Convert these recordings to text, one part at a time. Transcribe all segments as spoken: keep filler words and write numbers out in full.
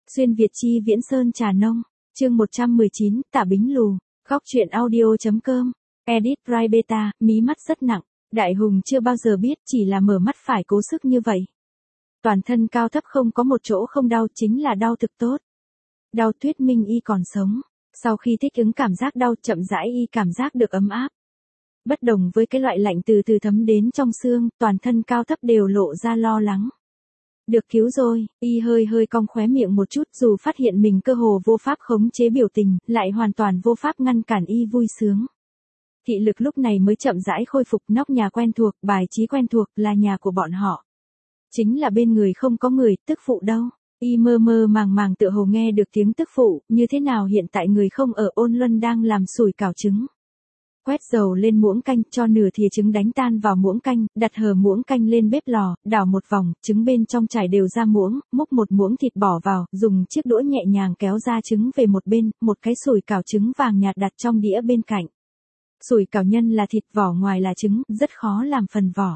Xuyên Việt chi Viễn Sơn Trà Nông, chương một trăm mười chín, Tả Bính Lù, góc truyện audio.com, edit Rai Beta, mí mắt rất nặng, Đại Hùng chưa bao giờ biết chỉ là mở mắt phải cố sức như vậy. Toàn thân cao thấp không có một chỗ không đau, chính là đau thực tốt. Đau thuyết minh y còn sống, sau khi thích ứng cảm giác đau chậm rãi y cảm giác được ấm áp. Bất đồng với cái loại lạnh từ từ thấm đến trong xương, toàn thân cao thấp đều lộ ra lo lắng. Được cứu rồi, y hơi hơi cong khóe miệng một chút, dù phát hiện mình cơ hồ vô pháp khống chế biểu tình, lại hoàn toàn vô pháp ngăn cản y vui sướng. Thị lực lúc này mới chậm rãi khôi phục, nóc nhà quen thuộc, bài trí quen thuộc, là nhà của bọn họ. Chính là bên người không có người, tức phụ đâu. Y mơ mơ màng màng tựa hồ nghe được tiếng tức phụ, như thế nào hiện tại người không ở, Ôn Luân đang làm sủi cảo trứng. Quét dầu lên muỗng canh, cho nửa thìa trứng đánh tan vào muỗng canh, đặt hờ muỗng canh lên bếp lò, đảo một vòng, trứng bên trong trải đều ra muỗng, múc một muỗng thịt bỏ vào, dùng chiếc đũa nhẹ nhàng kéo ra trứng về một bên, một cái sủi cảo trứng vàng nhạt đặt trong đĩa bên cạnh. Sủi cảo nhân là thịt, vỏ ngoài là trứng, rất khó làm phần vỏ.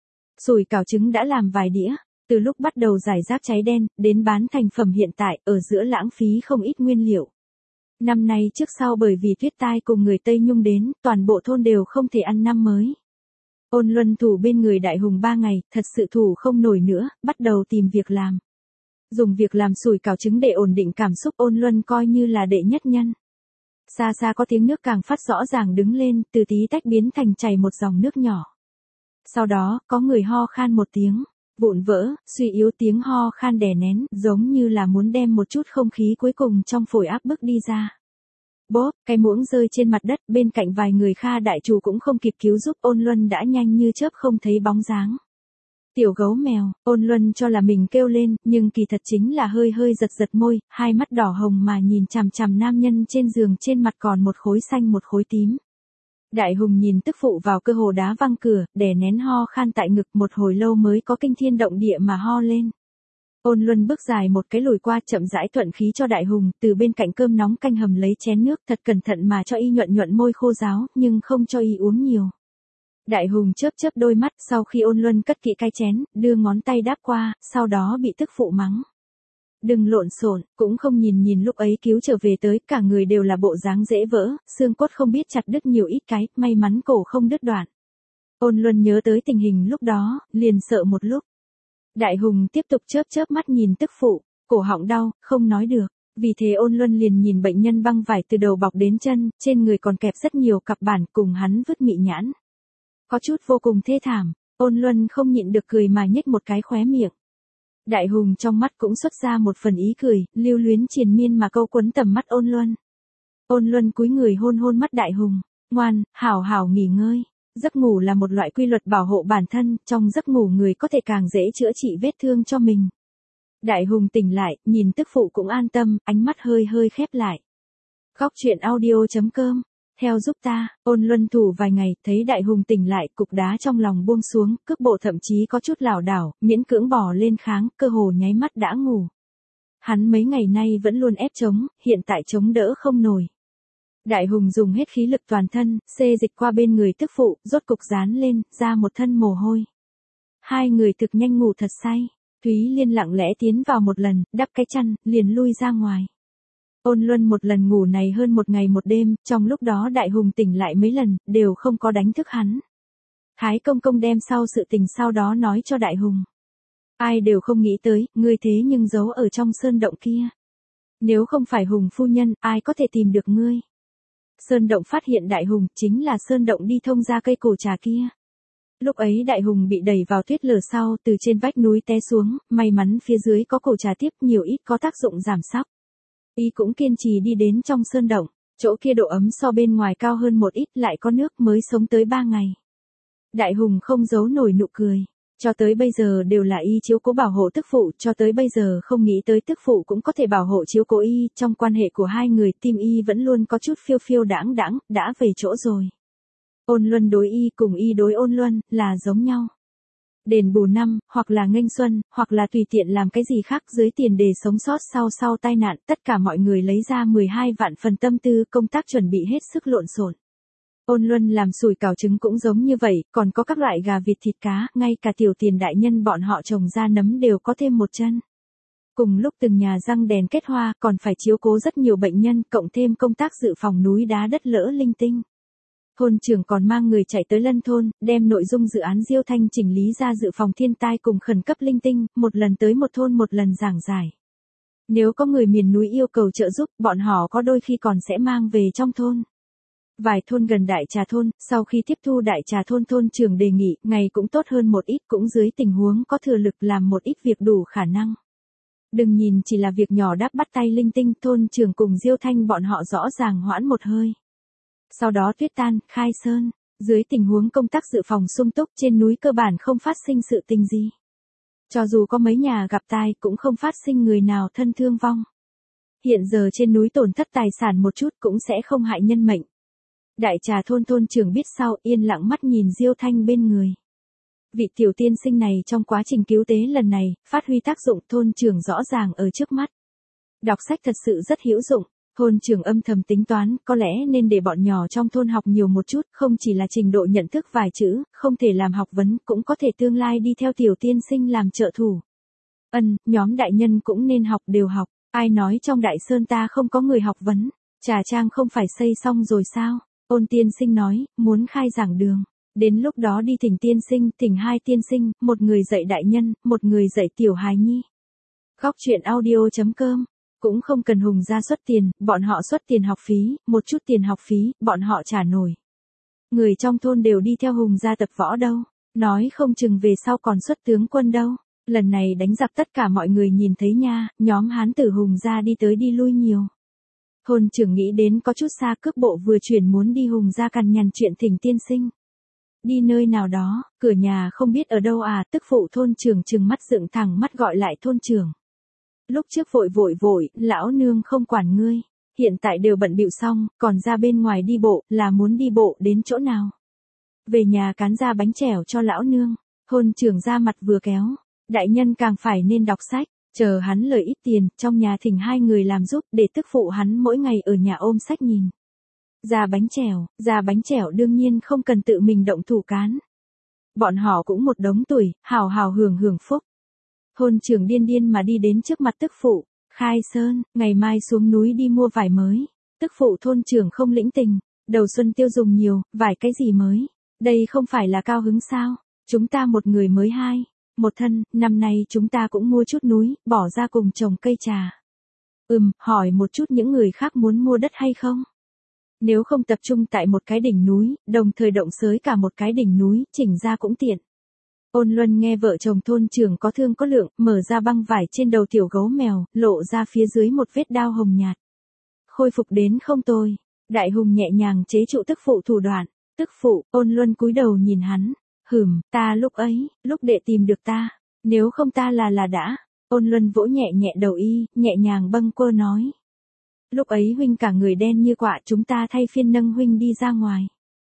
Sủi cảo trứng đã làm vài đĩa, từ lúc bắt đầu giải rác cháy đen, đến bán thành phẩm hiện tại, ở giữa lãng phí không ít nguyên liệu. Năm nay trước sau bởi vì tuyết tai cùng người Tây Nhung đến, toàn bộ thôn đều không thể ăn năm mới. Ôn Luân thủ bên người Đại Hùng ba ngày, thật sự thủ không nổi nữa, bắt đầu tìm việc làm. Dùng việc làm sủi cảo trứng để ổn định cảm xúc, Ôn Luân coi như là đệ nhất nhân. Xa xa có tiếng nước càng phát rõ ràng đứng lên, từ tí tách biến thành chảy một dòng nước nhỏ. Sau đó, có người ho khan một tiếng, vụn vỡ, suy yếu, tiếng ho khan đè nén, giống như là muốn đem một chút không khí cuối cùng trong phổi áp bức đi ra. Bốp, cái muỗng rơi trên mặt đất, bên cạnh vài người Kha đại chủ cũng không kịp cứu giúp, Ôn Luân đã nhanh như chớp không thấy bóng dáng. Tiểu gấu mèo, Ôn Luân cho là mình kêu lên, nhưng kỳ thật chính là hơi hơi giật giật môi, hai mắt đỏ hồng mà nhìn chằm chằm nam nhân trên giường, trên mặt còn một khối xanh một khối tím. Đại Hùng nhìn tức phụ vào cơ hồ đá văng cửa, đè nén ho khan tại ngực, một hồi lâu mới có kinh thiên động địa mà ho lên. Ôn Luân bước dài một cái lùi qua, chậm rãi thuận khí cho Đại Hùng, từ bên cạnh cơm nóng canh hầm lấy chén nước, thật cẩn thận mà cho y nhuận nhuận môi khô ráo, nhưng không cho y uống nhiều. Đại Hùng chớp chớp đôi mắt, sau khi Ôn Luân cất kỹ cái chén, đưa ngón tay đáp qua, sau đó bị tức phụ mắng. Đừng lộn xộn, cũng không nhìn nhìn lúc ấy cứu trở về tới, cả người đều là bộ dáng dễ vỡ, xương cốt không biết chặt đứt nhiều ít cái, may mắn cổ không đứt đoạn. Ôn Luân nhớ tới tình hình lúc đó, liền sợ một lúc. Đại Hùng tiếp tục chớp chớp mắt nhìn tức phụ, cổ họng đau, không nói được, vì thế Ôn Luân liền nhìn bệnh nhân băng vải từ đầu bọc đến chân, trên người còn kẹp rất nhiều cặp bản, cùng hắn vứt mị nhãn. Có chút vô cùng thê thảm, Ôn Luân không nhịn được cười mà nhếch một cái khóe miệng. Đại Hùng trong mắt cũng xuất ra một phần ý cười, lưu luyến triền miên mà câu quấn tầm mắt Ôn Luân. Ôn Luân cúi người hôn hôn mắt Đại Hùng, ngoan, hảo hảo nghỉ ngơi. Giấc ngủ là một loại quy luật bảo hộ bản thân, trong giấc ngủ người có thể càng dễ chữa trị vết thương cho mình. Đại Hùng tỉnh lại, nhìn tức phụ cũng an tâm, ánh mắt hơi hơi khép lại. Góc truyện audio.com, theo giúp ta, Ôn Luân thủ vài ngày, thấy Đại Hùng tỉnh lại, cục đá trong lòng buông xuống, cước bộ thậm chí có chút lảo đảo, miễn cưỡng bò lên kháng, cơ hồ nháy mắt đã ngủ. Hắn mấy ngày nay vẫn luôn ép chống, hiện tại chống đỡ không nổi. Đại Hùng dùng hết khí lực toàn thân, xê dịch qua bên người tức phụ, rốt cục dán lên, ra một thân mồ hôi. Hai người thực nhanh ngủ thật say, Thúy Liên lặng lẽ tiến vào một lần, đắp cái chăn, liền lui ra ngoài. Ôn Luân một lần ngủ này hơn một ngày một đêm, trong lúc đó Đại Hùng tỉnh lại mấy lần, đều không có đánh thức hắn. Thái công công đem sau sự tình sau đó nói cho Đại Hùng. Ai đều không nghĩ tới, ngươi thế nhưng giấu ở trong sơn động kia. Nếu không phải Hùng phu nhân, ai có thể tìm được ngươi? Sơn động phát hiện Đại Hùng, chính là sơn động đi thông ra cây cổ trà kia. Lúc ấy Đại Hùng bị đẩy vào tuyết lở sau, từ trên vách núi té xuống, may mắn phía dưới có cổ trà tiếp, nhiều ít có tác dụng giảm sóc. Y cũng kiên trì đi đến trong sơn động, chỗ kia độ ấm so bên ngoài cao hơn một ít, lại có nước, mới sống tới ba ngày. Đại Hùng không giấu nổi nụ cười. Cho tới bây giờ đều là y chiếu cố bảo hộ tức phụ, cho tới bây giờ không nghĩ tới tức phụ cũng có thể bảo hộ chiếu cố y, trong quan hệ của hai người, tim y vẫn luôn có chút phiêu phiêu đãng đãng, đã về chỗ rồi. Ôn Luân đối y cùng y đối Ôn Luân, là giống nhau. Đền bù năm, hoặc là nghênh xuân, hoặc là tùy tiện làm cái gì khác dưới tiền đề sống sót sau sau tai nạn, tất cả mọi người lấy ra mười hai vạn phần tâm tư, công tác chuẩn bị hết sức lộn xộn. Ôn Luân làm sủi cảo trứng cũng giống như vậy, còn có các loại gà vịt thịt cá, ngay cả tiểu tiền đại nhân bọn họ trồng ra nấm đều có thêm một chân. Cùng lúc từng nhà răng đèn kết hoa, còn phải chiếu cố rất nhiều bệnh nhân, cộng thêm công tác dự phòng núi đá đất lỡ linh tinh. Thôn trưởng còn mang người chạy tới Lân thôn, đem nội dung dự án Diêu Thanh chỉnh lý ra dự phòng thiên tai cùng khẩn cấp linh tinh, một lần tới một thôn một lần giảng giải. Nếu có người miền núi yêu cầu trợ giúp, bọn họ có đôi khi còn sẽ mang về trong thôn. Vài thôn gần Đại Trà thôn, sau khi tiếp thu Đại Trà thôn thôn trưởng đề nghị, ngày cũng tốt hơn một ít, cũng dưới tình huống có thừa lực làm một ít việc đủ khả năng. Đừng nhìn chỉ là việc nhỏ đáp bắt tay linh tinh, thôn trưởng cùng Diêu Thanh bọn họ rõ ràng hoãn một hơi. Sau đó tuyết tan, khai sơn, dưới tình huống công tác dự phòng sung túc trên núi cơ bản không phát sinh sự tình gì. Cho dù có mấy nhà gặp tai cũng không phát sinh người nào thân thương vong. Hiện giờ trên núi tổn thất tài sản một chút cũng sẽ không hại nhân mệnh. Đại Trà thôn thôn trưởng biết sau, yên lặng mắt nhìn Diêu Thanh bên người. Vị tiểu tiên sinh này trong quá trình cứu tế lần này, phát huy tác dụng thôn trưởng rõ ràng ở trước mắt. Đọc sách thật sự rất hữu dụng, thôn trưởng âm thầm tính toán, có lẽ nên để bọn nhỏ trong thôn học nhiều một chút, không chỉ là trình độ nhận thức vài chữ, không thể làm học vấn, cũng có thể tương lai đi theo tiểu tiên sinh làm trợ thủ. Ân, nhóm đại nhân cũng nên học đều học, ai nói trong Đại Sơn ta không có người học vấn, Trà Trang không phải xây xong rồi sao? Ôn tiên sinh nói, muốn khai giảng đường. Đến lúc đó đi thỉnh tiên sinh, thỉnh hai tiên sinh, một người dạy đại nhân, một người dạy tiểu hài nhi. Góc truyện audio chấm com. Cũng không cần Hùng ra xuất tiền, bọn họ xuất tiền học phí, một chút tiền học phí, bọn họ trả nổi. Người trong thôn đều đi theo Hùng ra tập võ đâu, nói không chừng về sau còn xuất tướng quân đâu. Lần này đánh giặc tất cả mọi người nhìn thấy nha, nhóm hán tử Hùng ra đi tới đi lui nhiều. Thôn trưởng nghĩ đến có chút xa, cước bộ vừa chuyển muốn đi Hùng ra cằn nhằn chuyện thỉnh tiên sinh. Đi nơi nào đó, cửa nhà không biết ở đâu à, tức phụ thôn trưởng trừng mắt dựng thẳng mắt gọi lại thôn trưởng. Lúc trước vội vội vội, lão nương không quản ngươi, hiện tại đều bận bịu xong, còn ra bên ngoài đi bộ, là muốn đi bộ đến chỗ nào? Về nhà cán ra bánh chèo cho lão nương, thôn trưởng ra mặt vừa kéo, đại nhân càng phải nên đọc sách, chờ hắn lời ít tiền, trong nhà thỉnh hai người làm giúp, để tức phụ hắn mỗi ngày ở nhà ôm sách nhìn. Ra bánh chèo, ra bánh chèo đương nhiên không cần tự mình động thủ cán. Bọn họ cũng một đống tuổi, hào hào hưởng hưởng phúc. Thôn trưởng điên điên mà đi đến trước mặt tức phụ, khai sơn, ngày mai xuống núi đi mua vải mới. Tức phụ thôn trưởng không lĩnh tình, đầu xuân tiêu dùng nhiều, vải cái gì mới, đây không phải là cao hứng sao, chúng ta một người mới hai, một thân, năm nay chúng ta cũng mua chút núi, bỏ ra cùng trồng cây trà. Ừm, hỏi một chút những người khác muốn mua đất hay không? Nếu không tập trung tại một cái đỉnh núi, đồng thời động xới cả một cái đỉnh núi, chỉnh ra cũng tiện. Ôn Luân nghe vợ chồng thôn trưởng có thương có lượng, mở ra băng vải trên đầu tiểu gấu mèo, lộ ra phía dưới một vết đao hồng nhạt. Khôi phục đến không tồi. Đại Hùng nhẹ nhàng chế trụ tức phụ thủ đoạn. Tức phụ, Ôn Luân cúi đầu nhìn hắn. Hửm, ta lúc ấy, lúc đệ tìm được ta. Nếu không ta là là đã. Ôn Luân vỗ nhẹ nhẹ đầu y, nhẹ nhàng bâng quơ nói. Lúc ấy huynh cả người đen như quạ, chúng ta thay phiên nâng huynh đi ra ngoài.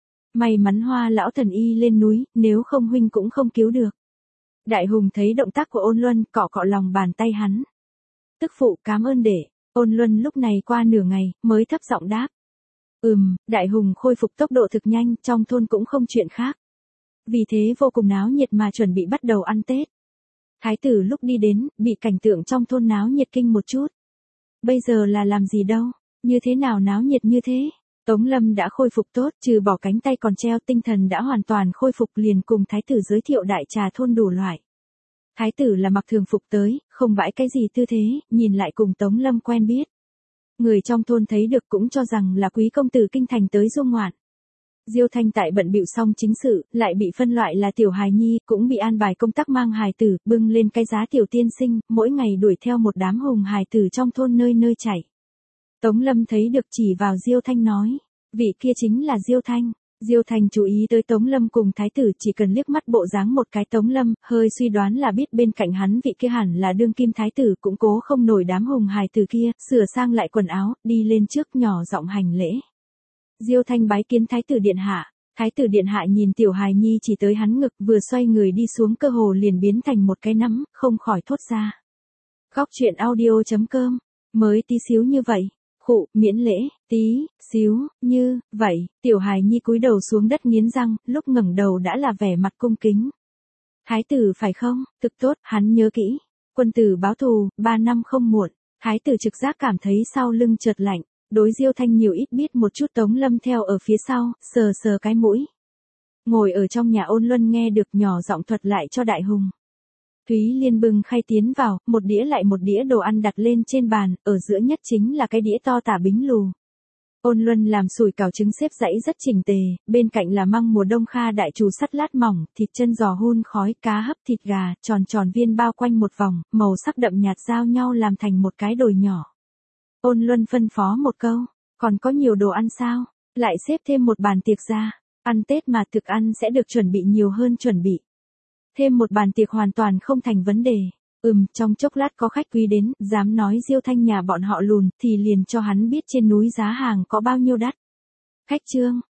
May mắn Hoa lão thần y lên núi, nếu không huynh cũng không cứu được. Đại Hùng thấy động tác của Ôn Luân, cọ cọ lòng bàn tay hắn. Tức phụ cảm ơn đệ. Ôn Luân lúc này qua nửa ngày, mới thấp giọng đáp. Ừm, Đại Hùng khôi phục tốc độ thực nhanh, trong thôn cũng không chuyện khác. Vì thế vô cùng náo nhiệt mà chuẩn bị bắt đầu ăn Tết. Thái tử lúc đi đến, bị cảnh tượng trong thôn náo nhiệt kinh một chút. Bây giờ là làm gì đâu, như thế nào náo nhiệt như thế? Tống Lâm đã khôi phục tốt, trừ bỏ cánh tay còn treo, tinh thần đã hoàn toàn khôi phục, liền cùng thái tử giới thiệu Đại Trà thôn đủ loại. Thái tử là mặc thường phục tới, không bãi cái gì tư thế, nhìn lại cùng Tống Lâm quen biết. Người trong thôn thấy được cũng cho rằng là quý công tử kinh thành tới du ngoạn. Diêu Thanh tại bận bịu xong chính sự, lại bị phân loại là tiểu hài nhi, cũng bị an bài công tác mang hài tử, bưng lên cái giá tiểu tiên sinh, mỗi ngày đuổi theo một đám hùng hài tử trong thôn nơi nơi chạy. Tống Lâm thấy được chỉ vào Diêu Thanh nói, vị kia chính là Diêu Thanh. Diêu Thanh chú ý tới Tống Lâm cùng thái tử, chỉ cần liếc mắt bộ dáng một cái Tống Lâm, hơi suy đoán là biết bên cạnh hắn vị kia hẳn là đương kim thái tử, cũng cố không nổi đám hùng hài tử kia, sửa sang lại quần áo, đi lên trước nhỏ giọng hành lễ. Diêu Thanh bái kiến thái tử điện hạ. Thái tử điện hạ nhìn tiểu hài nhi chỉ tới hắn ngực, vừa xoay người đi xuống cơ hồ liền biến thành một cái nắm, không khỏi thốt ra. Góc truyện audio chấm com, mới tí xíu như vậy. Khụ, miễn lễ, tí, xíu, như, vậy, tiểu hài nhi cúi đầu xuống đất nghiến răng, lúc ngẩng đầu đã là vẻ mặt cung kính. Thái tử phải không, thực tốt, hắn nhớ kỹ. Quân tử báo thù, ba năm không muộn. Thái tử trực giác cảm thấy sau lưng chợt lạnh, đối Diêu Thanh nhiều ít biết một chút. Tống Lâm theo ở phía sau, sờ sờ cái mũi. Ngồi ở trong nhà Ôn Luân nghe được, nhỏ giọng thuật lại cho Đại Hùng. Thúy Liên bưng khay tiến vào, một đĩa lại một đĩa đồ ăn đặt lên trên bàn, ở giữa nhất chính là cái đĩa to tả bính lù. Ôn Luân làm sủi cảo trứng xếp dãy rất chỉnh tề, bên cạnh là măng mùa đông Kha đại chủ sắt lát mỏng, thịt chân giò hun khói, cá hấp, thịt gà, tròn tròn viên bao quanh một vòng, màu sắc đậm nhạt giao nhau làm thành một cái đồi nhỏ. Ôn Luân phân phó một câu, còn có nhiều đồ ăn sao, lại xếp thêm một bàn tiệc ra, ăn Tết mà thực ăn sẽ được chuẩn bị nhiều hơn chuẩn bị. Thêm một bàn tiệc hoàn toàn không thành vấn đề. Ừm, trong chốc lát có khách quý đến, dám nói Diêu Thanh nhà bọn họ lùn, thì liền cho hắn biết trên núi giá hàng có bao nhiêu đắt. Khách Trương,